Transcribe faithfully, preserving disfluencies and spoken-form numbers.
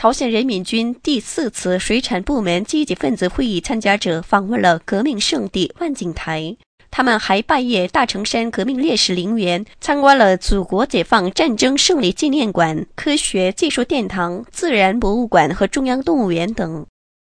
朝鲜人民军第四次水产部门积极分子会议参加者访问了革命圣地万景台，他们还拜谒大城山革命烈士陵园，参观了祖国解放战争胜利纪念馆、科学技术殿堂、自然博物馆和中央动物园等。